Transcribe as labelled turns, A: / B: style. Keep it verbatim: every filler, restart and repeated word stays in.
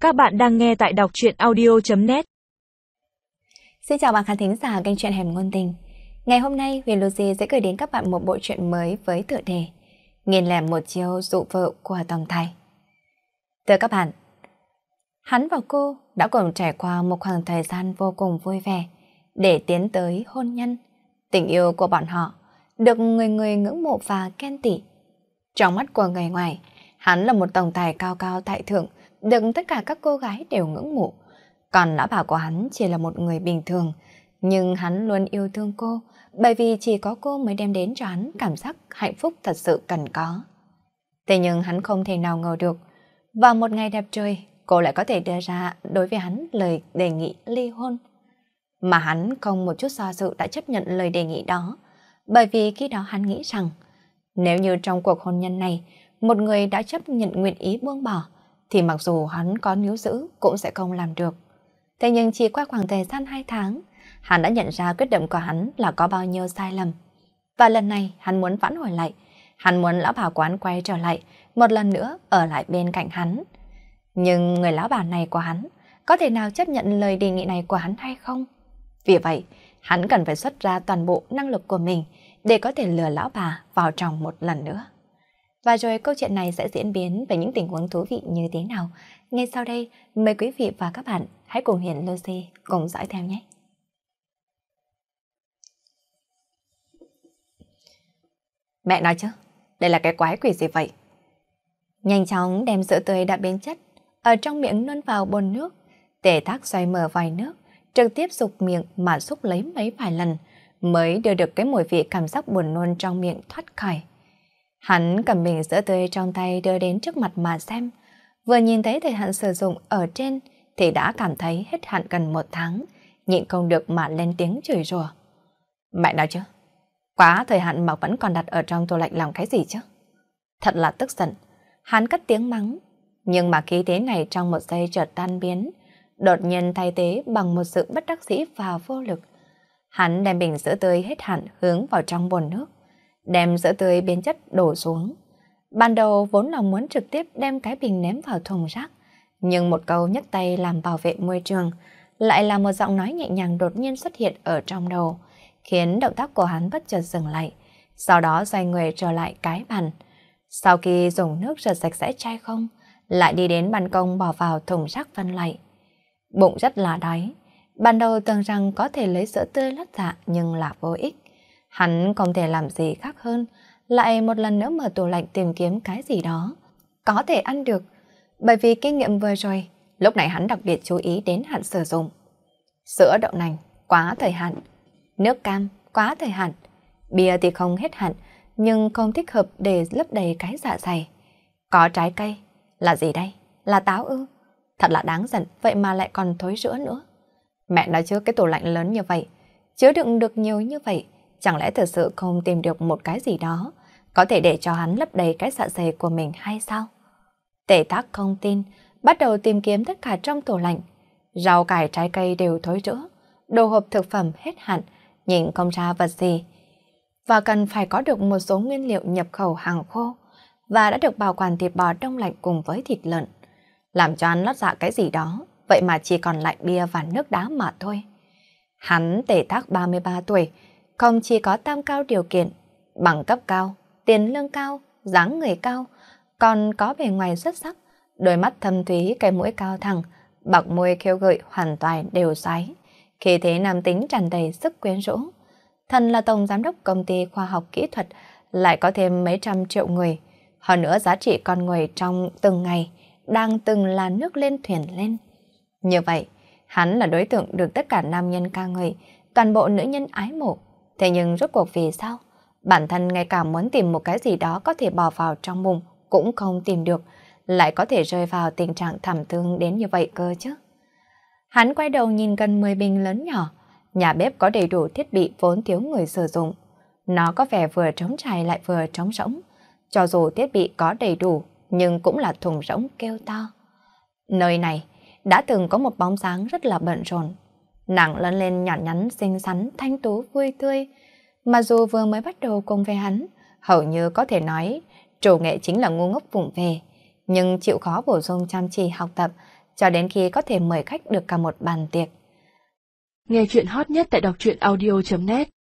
A: Các bạn đang nghe tại đọc truyện audio chấm net.
B: Xin chào bạn khán thính giả kênh truyện Hẻm Ngôn Tình. Ngày hôm nay Huyền Lucy sẽ gửi đến các bạn một bộ truyện mới với tựa đề Nghìn lẻ một chiêu dụ vợ của Tổng Tài. Thưa các bạn, hắn và cô đã cùng trải qua một khoảng thời gian vô cùng vui vẻ để tiến tới hôn nhân. Tình yêu của bọn họ được người người ngưỡng mộ và khen tỉ. Trong mắt của người ngoài, hắn là một tổng tài cao cao tại thượng, được tất cả các cô gái đều ngưỡng mộ. Còn lão bà của hắn chỉ là một người bình thường, nhưng hắn luôn yêu thương cô, bởi vì chỉ có cô mới đem đến cho hắn cảm giác hạnh phúc thật sự cần có. Thế nhưng hắn không thể nào ngờ được, vào một ngày đẹp trời, cô lại có thể đưa ra đối với hắn lời đề nghị ly hôn. Mà hắn không một chút do dự đã chấp nhận lời đề nghị đó, bởi vì khi đó hắn nghĩ rằng, nếu như trong cuộc hôn nhân này, một người đã chấp nhận nguyện ý buông bỏ, thì mặc dù hắn có níu giữ cũng sẽ không làm được. Thế nhưng chỉ qua khoảng thời gian hai tháng, hắn đã nhận ra quyết định của hắn là có bao nhiêu sai lầm. Và lần này hắn muốn vãn hồi lại, hắn muốn lão bà của hắn quay trở lại, một lần nữa ở lại bên cạnh hắn. Nhưng người lão bà này của hắn có thể nào chấp nhận lời đề nghị này của hắn hay không? Vì vậy, hắn cần phải xuất ra toàn bộ năng lực của mình để có thể lừa lão bà vào trong một lần nữa. Và rồi câu chuyện này sẽ diễn biến về những tình huống thú vị như thế nào? Ngay sau đây, mời quý vị và các bạn hãy cùng Hiền Lucy cùng dõi theo nhé. Mẹ nói chứ, đây là cái quái quỷ gì vậy? Nhanh chóng đem sữa tươi đã biến chất ở trong miệng nôn vào bồn nước, Tề Thác xoay mở vòi nước, trực tiếp sục miệng mà xúc lấy mấy vài lần mới đưa được cái mùi vị cảm giác buồn nôn trong miệng thoát khỏi. Hắn cầm bình sữa tươi trong tay đưa đến trước mặt mà xem, vừa nhìn thấy thời hạn sử dụng ở trên thì đã cảm thấy hết hạn gần một tháng, nhịn không được mà lên tiếng chửi rủa. Mẹ nói chứ, quá thời hạn mà vẫn còn đặt ở trong tủ lạnh làm cái gì chứ? Thật là tức giận, hắn cất tiếng mắng, nhưng mà khí thế này trong một giây chợt tan biến, đột nhiên thay thế bằng một sự bất đắc dĩ và vô lực. Hắn đem bình sữa tươi hết hạn hướng vào trong bồn nước, đem sữa tươi biến chất đổ xuống. Ban đầu vốn là muốn trực tiếp đem cái bình ném vào thùng rác, nhưng một câu nhấc tay làm bảo vệ môi trường lại là một giọng nói nhẹ nhàng đột nhiên xuất hiện ở trong đầu, khiến động tác của hắn bất chợt dừng lại, sau đó xoay người trở lại cái bàn. Sau khi dùng nước rửa sạch sẽ chai không, lại đi đến ban công bỏ vào thùng rác phân loại. Bụng rất là đói, ban đầu tưởng rằng có thể lấy sữa tươi lót dạ nhưng là vô ích. Hắn không thể làm gì khác hơn, lại một lần nữa mở tủ lạnh tìm kiếm cái gì đó có thể ăn được, bởi vì kinh nghiệm vừa rồi, lúc này hắn đặc biệt chú ý đến hạn sử dụng. Sữa đậu nành quá thời hạn, nước cam quá thời hạn, bia thì không hết hạn nhưng không thích hợp để lấp đầy cái dạ dày. Có trái cây, là gì đây? Là táo ư? Thật là đáng giận, vậy mà lại còn thối rữa nữa. Mẹ nói chứ cái tủ lạnh lớn như vậy, chứa đựng được nhiều như vậy, chẳng lẽ thực sự không tìm được một cái gì đó có thể để cho hắn lấp đầy cái dạ dày của mình hay sao? Tề Thác không tin, bắt đầu tìm kiếm tất cả trong tủ lạnh. Rau cải trái cây đều thối rữa, đồ hộp thực phẩm hết hạn, nhìn không ra vật gì. Và cần phải có được một số nguyên liệu nhập khẩu hàng khô, và đã được bảo quản thịt bò đông lạnh cùng với thịt lợn. Làm cho hắn lót dạ cái gì đó, vậy mà chỉ còn lại bia và nước đá mà thôi. Hắn Tề Thác ba mươi ba tuổi, không chỉ có tam cao điều kiện, bằng cấp cao, tiền lương cao, dáng người cao, còn có bề ngoài xuất sắc, đôi mắt thâm thúy, cái mũi cao thẳng, bạc môi khêu gợi hoàn toàn đều xoáy, khí thế nam tính tràn đầy sức quyến rũ. Thần là tổng giám đốc công ty khoa học kỹ thuật, lại có thêm mấy trăm triệu người, hơn nữa giá trị con người trong từng ngày đang từng là nước lên thuyền lên. Như vậy, hắn là đối tượng được tất cả nam nhân ca ngợi, toàn bộ nữ nhân ái mộ. Thế nhưng rốt cuộc vì sao? Bản thân ngay cả muốn tìm một cái gì đó có thể bỏ vào trong bụng cũng không tìm được, lại có thể rơi vào tình trạng thảm thương đến như vậy cơ chứ. Hắn quay đầu nhìn gần mười bình lớn nhỏ, nhà bếp có đầy đủ thiết bị vốn thiếu người sử dụng. Nó có vẻ vừa trống trải lại vừa trống rỗng. Cho dù thiết bị có đầy đủ, nhưng cũng là thùng rỗng kêu to. Nơi này đã từng có một bóng dáng rất là bận rộn. Nàng lớn lên nhỏ nhắn, xinh xắn, thanh tú, vui tươi. Mà dù vừa mới bắt đầu cùng với hắn, hầu như có thể nói chủ nghệ chính là ngu ngốc vụng về, nhưng chịu khó bổ sung chăm chỉ học tập, cho đến khi có thể mời khách được cả một bàn tiệc.
A: Nghe chuyện hot nhất tại đọc truyện audio chấm net